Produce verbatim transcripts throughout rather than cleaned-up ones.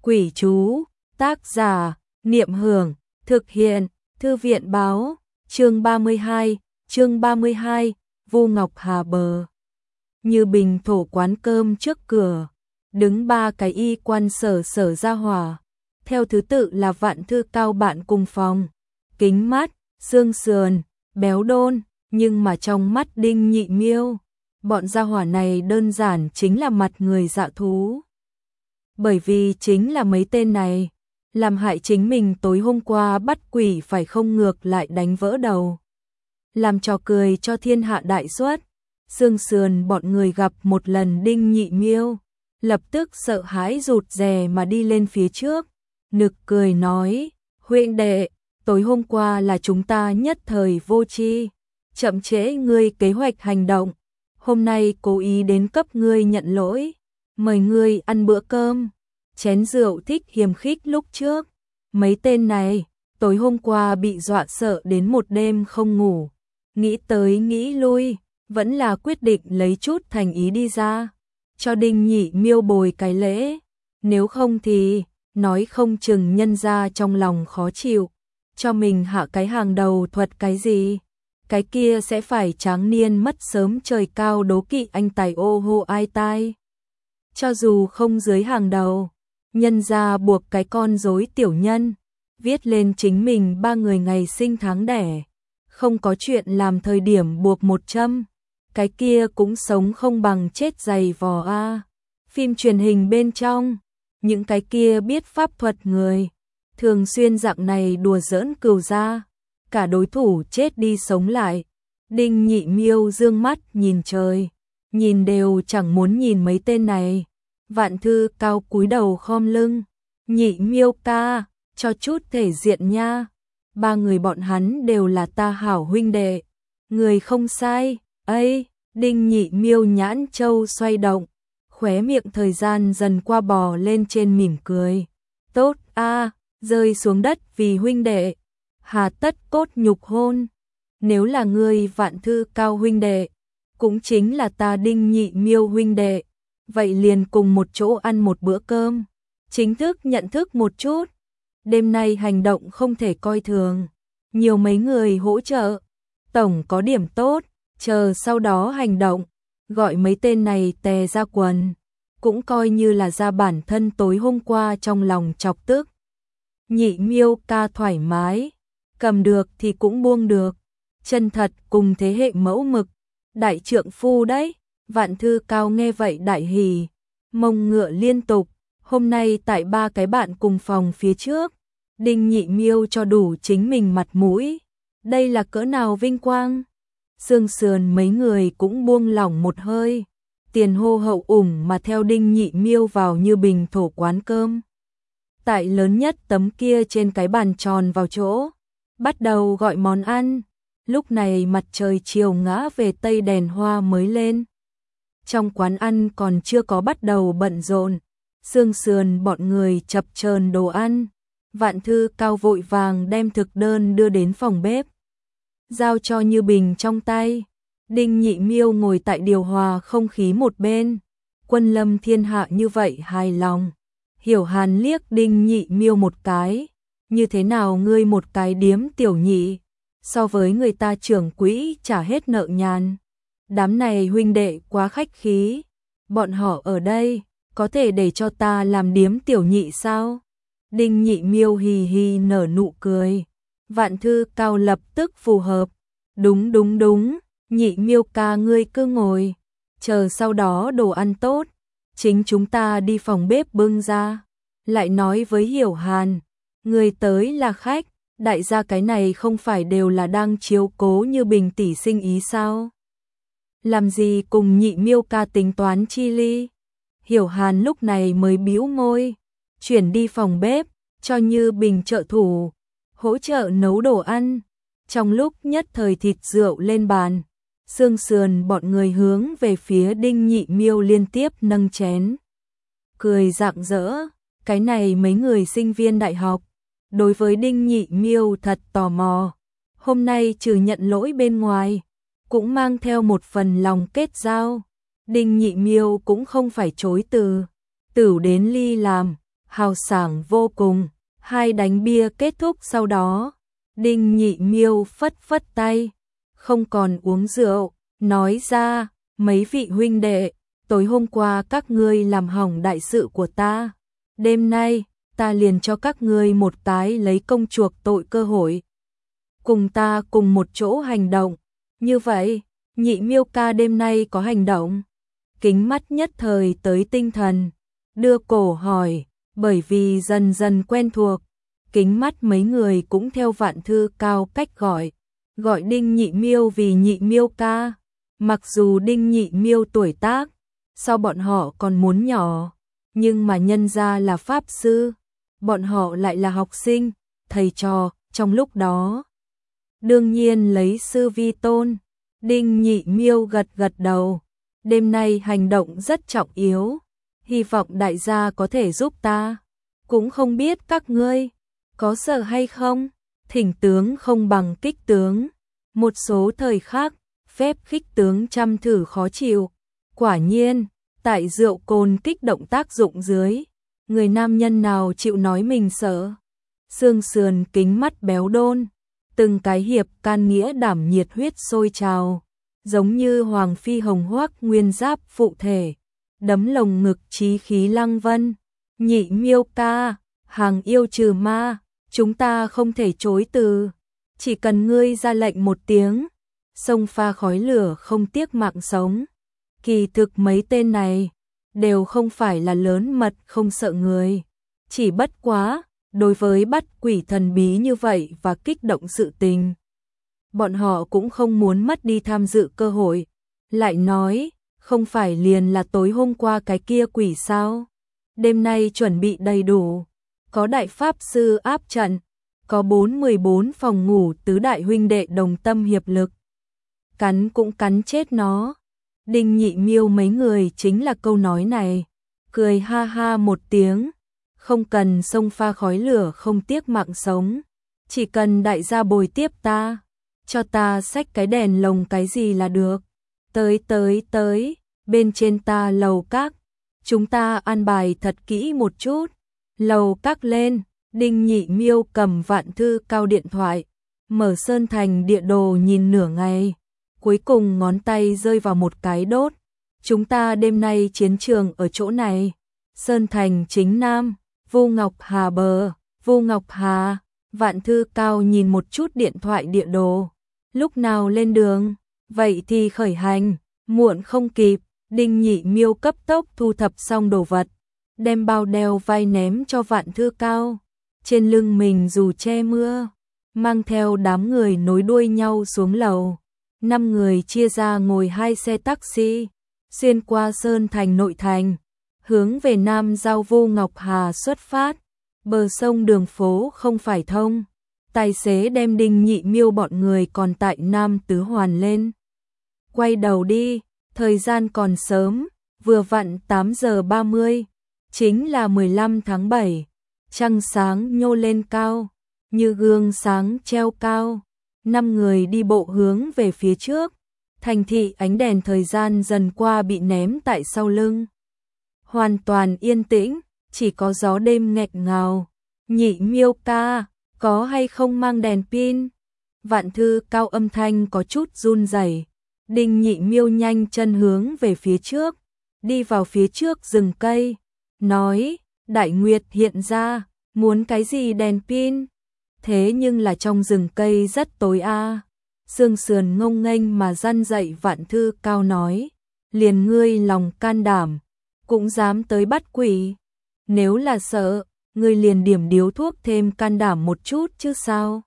Quỷ chú, tác giả, Niệm Hưởng, thực hiện, Thư viện báo, chương ba mươi hai, chương ba mươi hai, Vu Ngọc Hà bờ. Như Bình thổ quán cơm trước cửa, đứng ba cái y quan sở sở ra hỏa, theo thứ tự là Vạn Thư Cao bạn cùng phòng, Kính Mắt, Xương Sườn, Béo Đôn, nhưng mà trong mắt Đinh Nhị Miêu, bọn gia hỏa này đơn giản chính là mặt người dạ thú. Bởi vì chính là mấy tên này, làm hại chính mình tối hôm qua bắt quỷ phải không ngược lại đánh vỡ đầu. Làm trò cười cho thiên hạ đại suất, Xương Sườn bọn người gặp một lần Đinh Nhị Miêu, lập tức sợ hãi rụt rè mà đi lên phía trước, nực cười nói, huynh đệ, tối hôm qua là chúng ta nhất thời vô tri, chậm trễ ngươi kế hoạch hành động, hôm nay cố ý đến cấp ngươi nhận lỗi, mời ngươi ăn bữa cơm, chén rượu thích hiềm khích lúc trước, mấy tên này, tối hôm qua bị dọa sợ đến một đêm không ngủ, nghĩ tới nghĩ lui, vẫn là quyết định lấy chút thành ý đi ra, cho Đinh Nhị Miêu bồi cái lễ, nếu không thì, nói không chừng nhân ra trong lòng khó chịu, cho mình hạ cái hàng đầu thuật cái gì, cái kia sẽ phải tráng niên mất sớm trời cao đố kỵ anh tài ô hô ai tai. Cho dù không dưới hàng đầu, nhân ra buộc cái con rối tiểu nhân, viết lên chính mình ba người ngày sinh tháng đẻ, không có chuyện làm thời điểm buộc một châm, cái kia cũng sống không bằng chết dày vò a. Phim truyền hình bên trong, những cái kia biết pháp thuật người, thường xuyên dạng này đùa giỡn cừu ra, cả đối thủ chết đi sống lại. Đinh Nhị Miêu dương mắt nhìn trời, nhìn đều chẳng muốn nhìn mấy tên này. Vạn Thư Cao cúi đầu khom lưng, Nhị Miêu ca, cho chút thể diện nha, ba người bọn hắn đều là ta hảo huynh đệ, người không sai, ấy, Đinh Nhị Miêu nhãn châu xoay động, khóe miệng thời gian dần qua bò lên trên mỉm cười, tốt a, rơi xuống đất vì huynh đệ, hà tất cốt nhục hôn, nếu là ngươi Vạn Thư Cao huynh đệ, cũng chính là ta Đinh Nhị Miêu huynh đệ, vậy liền cùng một chỗ ăn một bữa cơm, chính thức nhận thức một chút, đêm nay hành động không thể coi thường, nhiều mấy người hỗ trợ, tổng có điểm tốt, chờ sau đó hành động, gọi mấy tên này tè ra quần, cũng coi như là ra bản thân tối hôm qua trong lòng chọc tức. Nhị Miêu ca thoải mái, cầm được thì cũng buông được, chân thật cùng thế hệ mẫu mực, đại trượng phu đấy. Vạn Thư Cao nghe vậy đại hỉ, mông ngựa liên tục, hôm nay tại ba cái bạn cùng phòng phía trước, Đinh Nhị Miêu cho đủ chính mình mặt mũi, đây là cỡ nào vinh quang. Xương Sườn mấy người cũng buông lỏng một hơi, tiền hô hậu ủng mà theo Đinh Nhị Miêu vào Như Bình thổ quán cơm. Tại lớn nhất tấm kia trên cái bàn tròn vào chỗ, bắt đầu gọi món ăn, lúc này mặt trời chiều ngã về tây đèn hoa mới lên. Trong quán ăn còn chưa có bắt đầu bận rộn, Xương Sườn bọn người chập chờn đồ ăn, Vạn Thư Cao vội vàng đem thực đơn đưa đến phòng bếp, giao cho Như Bình trong tay. Đinh Nhị Miêu ngồi tại điều hòa không khí một bên, quân lâm thiên hạ như vậy hài lòng. Hiểu Hàn liếc Đinh Nhị Miêu một cái, như thế nào ngươi một cái điếm tiểu nhị, so với người ta trưởng quỹ trả hết nợ nhàn. Đám này huynh đệ quá khách khí, bọn họ ở đây, có thể để cho ta làm điếm tiểu nhị sao? Đinh Nhị Miêu hì hì nở nụ cười, Vạn Thư Cao lập tức phù hợp, đúng đúng đúng, Nhị Miêu ca ngươi cứ ngồi, chờ sau đó đồ ăn tốt, chính chúng ta đi phòng bếp bưng ra, lại nói với Hiểu Hàn, người tới là khách, đại gia cái này không phải đều là đang chiếu cố Như Bình tỷ sinh ý sao? Làm gì cùng Nhị Miêu ca tính toán chi ly? Hiểu Hàn lúc này mới bĩu môi, chuyển đi phòng bếp, cho Như Bình trợ thủ, hỗ trợ nấu đồ ăn. Trong lúc nhất thời thịt rượu lên bàn, Xương Sườn bọn người hướng về phía Đinh Nhị Miêu liên tiếp nâng chén, cười rạng rỡ, cái này mấy người sinh viên đại học, đối với Đinh Nhị Miêu thật tò mò, hôm nay trừ nhận lỗi bên ngoài, cũng mang theo một phần lòng kết giao. Đinh Nhị Miêu cũng không phải chối từ, tửu đến ly làm, hào sảng vô cùng. Hai đánh bia kết thúc sau đó, Đinh Nhị Miêu phất phất tay, không còn uống rượu, nói ra, mấy vị huynh đệ, tối hôm qua các ngươi làm hỏng đại sự của ta, đêm nay, ta liền cho các ngươi một tái lấy công chuộc tội cơ hội. Cùng ta cùng một chỗ hành động, như vậy, Nhị Miêu ca đêm nay có hành động. Kính mắt nhất thời tới tinh thần, đưa cổ hỏi, bởi vì dần dần quen thuộc, kính mắt mấy người cũng theo Vạn Thư Cao cách gọi, gọi Đinh Nhị Miêu vì Nhị Miêu ca, mặc dù Đinh Nhị Miêu tuổi tác, so bọn họ còn muốn nhỏ, nhưng mà nhân ra là pháp sư, bọn họ lại là học sinh, thầy trò, trong lúc đó. Đương nhiên lấy sư vi tôn, Đinh Nhị Miêu gật gật đầu, đêm nay hành động rất trọng yếu, hy vọng đại gia có thể giúp ta, cũng không biết các ngươi có sợ hay không, thỉnh tướng không bằng kích tướng, một số thời khác, phép khích tướng trăm thử khó chịu, quả nhiên, tại rượu cồn kích động tác dụng dưới, người nam nhân nào chịu nói mình sợ, xương sườn kính mắt béo đôn, từng cái hiệp can nghĩa đảm nhiệt huyết sôi trào, giống như hoàng phi hồng hoác nguyên giáp phụ thể, đấm lồng ngực chí khí lăng vân. Nhị Miêu ca, hàng yêu trừ ma, chúng ta không thể chối từ, chỉ cần ngươi ra lệnh một tiếng, sông pha khói lửa không tiếc mạng sống. Kỳ thực mấy tên này đều không phải là lớn mật không sợ người, chỉ bất quá, đối với bắt quỷ thần bí như vậy và kích động sự tình, bọn họ cũng không muốn mất đi tham dự cơ hội. Lại nói, không phải liền là tối hôm qua cái kia quỷ sao? Đêm nay chuẩn bị đầy đủ, có đại pháp sư áp trận, có bốn mười bốn phòng ngủ tứ đại huynh đệ đồng tâm hiệp lực. Cắn cũng cắn chết nó. Đinh Nhị Miêu mấy người chính là câu nói này, cười ha ha một tiếng, không cần sông pha khói lửa không tiếc mạng sống, chỉ cần đại gia bồi tiếp ta, cho ta xách cái đèn lồng cái gì là được. Tới tới tới, bên trên ta lầu các, chúng ta an bài thật kỹ một chút. Lầu các lên, Đinh Nhị Miêu cầm Vạn Thư Cao điện thoại, mở Sơn Thành địa đồ nhìn nửa ngày, cuối cùng ngón tay rơi vào một cái đốt. Chúng ta đêm nay chiến trường ở chỗ này. Sơn Thành chính nam, Vu Ngọc Hà bờ, Vu Ngọc Hà. Vạn Thư Cao nhìn một chút điện thoại địa đồ. Lúc nào lên đường? Vậy thì khởi hành, muộn không kịp. Đinh Nhị Miêu cấp tốc thu thập xong đồ vật, đem bao đeo vai ném cho Vạn Thư Cao. Trên lưng mình dù che mưa, mang theo đám người nối đuôi nhau xuống lầu. Năm người chia ra ngồi hai xe taxi, xuyên qua Sơn Thành nội thành, hướng về Nam Giao Vu Ngọc Hà xuất phát. Bờ sông đường phố không phải thông, tài xế đem Đinh Nhị Miêu bọn người còn tại Nam Tứ Hoàn lên. Quay đầu đi, thời gian còn sớm, vừa vặn tám giờ ba mươi, chính là mười lăm tháng bảy, trăng sáng nhô lên cao, như gương sáng treo cao. Năm người đi bộ hướng về phía trước, thành thị ánh đèn thời gian dần qua bị ném tại sau lưng. Hoàn toàn yên tĩnh, chỉ có gió đêm nghẹt ngào. Nhị Miêu ca, có hay không mang đèn pin? Vạn Thư Cao âm thanh có chút run rẩy. Đinh Nhị Miêu nhanh chân hướng về phía trước, đi vào phía trước rừng cây, nói, Đại Nguyệt hiện ra, muốn cái gì đèn pin? Thế nhưng là trong rừng cây rất tối a. À. Sương sườn ngông nghênh mà răn dậy Vạn Thư Cao nói, liền ngươi lòng can đảm, cũng dám tới bắt quỷ. Nếu là sợ, ngươi liền điểm điếu thuốc thêm can đảm một chút chứ sao.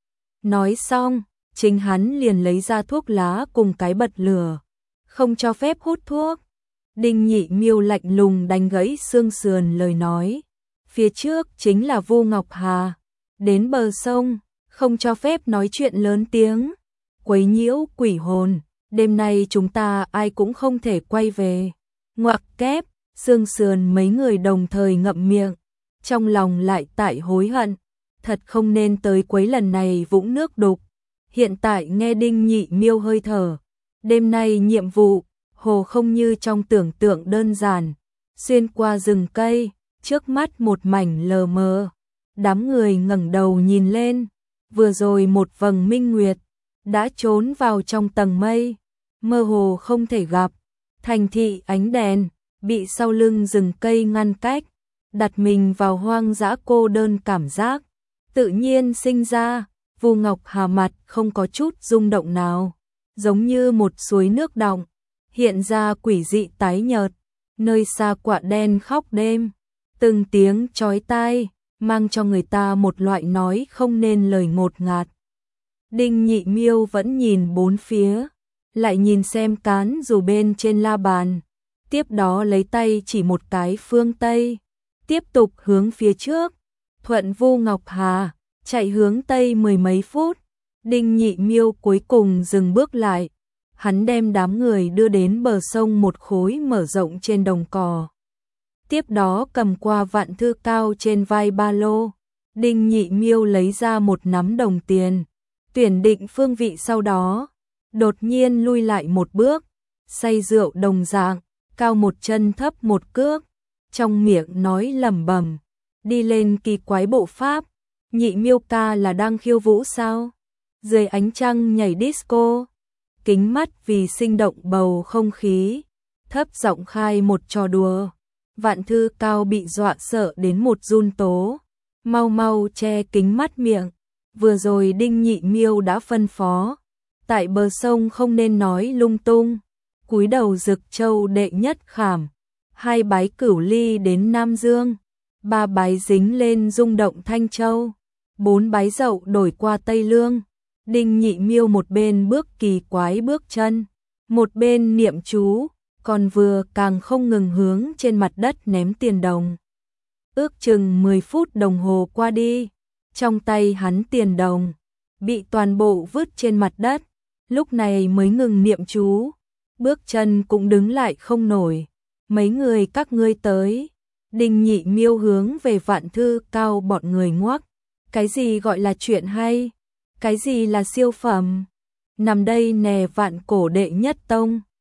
Nói xong, chính hắn liền lấy ra thuốc lá cùng cái bật lửa, không cho phép hút thuốc. Đinh Nhị Miêu lạnh lùng đánh gãy Sương sườn lời nói, phía trước chính là Vu Ngọc Hà. Đến bờ sông, không cho phép nói chuyện lớn tiếng, quấy nhiễu quỷ hồn, đêm nay chúng ta ai cũng không thể quay về. Ngoặc kép, Sương sườn mấy người đồng thời ngậm miệng, trong lòng lại tại hối hận, thật không nên tới quấy lần này vũng nước đục. Hiện tại nghe Đinh Nhị Miêu hơi thở, đêm nay nhiệm vụ, hồ không như trong tưởng tượng đơn giản, xuyên qua rừng cây, trước mắt một mảnh lờ mờ. Đám người ngẩng đầu nhìn lên, vừa rồi một vầng minh nguyệt đã trốn vào trong tầng mây, mơ hồ không thể gặp. Thành thị ánh đèn bị sau lưng rừng cây ngăn cách, đặt mình vào hoang dã cô đơn, cảm giác tự nhiên sinh ra. Vu Ngọc Hà mặt không có chút rung động nào, giống như một suối nước đọng, hiện ra quỷ dị tái nhợt. Nơi xa quạ đen khóc đêm, từng tiếng chói tai, mang cho người ta một loại nói không nên lời ngột ngạt. Đinh Nhị Miêu vẫn nhìn bốn phía, lại nhìn xem cán dù bên trên la bàn, tiếp đó lấy tay chỉ một cái phương Tây, tiếp tục hướng phía trước, thuận Vu Ngọc Hà, chạy hướng Tây mười mấy phút. Đinh Nhị Miêu cuối cùng dừng bước lại, hắn đem đám người đưa đến bờ sông một khối mở rộng trên đồng cỏ. Tiếp đó cầm qua vạn thư cao trên vai ba lô, Đinh Nhị Miêu lấy ra một nắm đồng tiền, tuyển định phương vị, sau đó đột nhiên lui lại một bước, say rượu đồng dạng, cao một chân thấp một cước, trong miệng nói lẩm bẩm, đi lên kỳ quái bộ pháp. Nhị Miêu ca là đang khiêu vũ sao? Dưới ánh trăng nhảy disco. Kính mắt vì sinh động bầu không khí, thấp giọng khai một trò đùa. Vạn thư cao bị dọa sợ đến một run tố, mau mau che kính mắt miệng. Vừa rồi Đinh Nhị Miêu đã phân phó, tại bờ sông không nên nói lung tung. Cúi đầu Dực Châu đệ nhất khảm, hai bái Cửu Ly đến Nam Dương, ba bái dính lên rung động Thanh Châu, bốn bái Dậu đổi qua Tây Lương. Đinh Nhị Miêu một bên bước kỳ quái bước chân, một bên niệm chú, còn vừa càng không ngừng hướng trên mặt đất ném tiền đồng. Ước chừng mười phút đồng hồ qua đi, trong tay hắn tiền đồng bị toàn bộ vứt trên mặt đất, lúc này mới ngừng niệm chú, bước chân cũng đứng lại không nổi. Mấy người các ngươi tới. Đinh Nhị Miêu hướng về Vạn Thư Cao bọn người ngoắc, cái gì gọi là chuyện hay? Cái gì là siêu phẩm? Nằm đây nè, Vạn Cổ đệ nhất tông.